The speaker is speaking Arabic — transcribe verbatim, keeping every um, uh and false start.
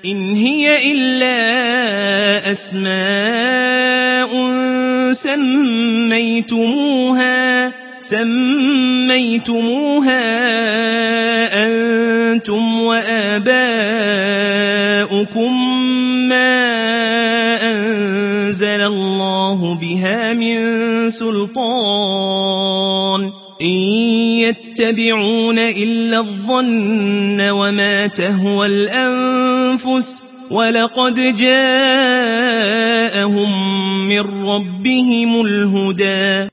إن هي إلا أسماء سميتموها سميتموها أنتم وآباؤكم ما أنزل الله بها من سلطان إن يتبعون إلا الظن وما تهوى الأنفس ولقد جاءهم من ربهم الهدى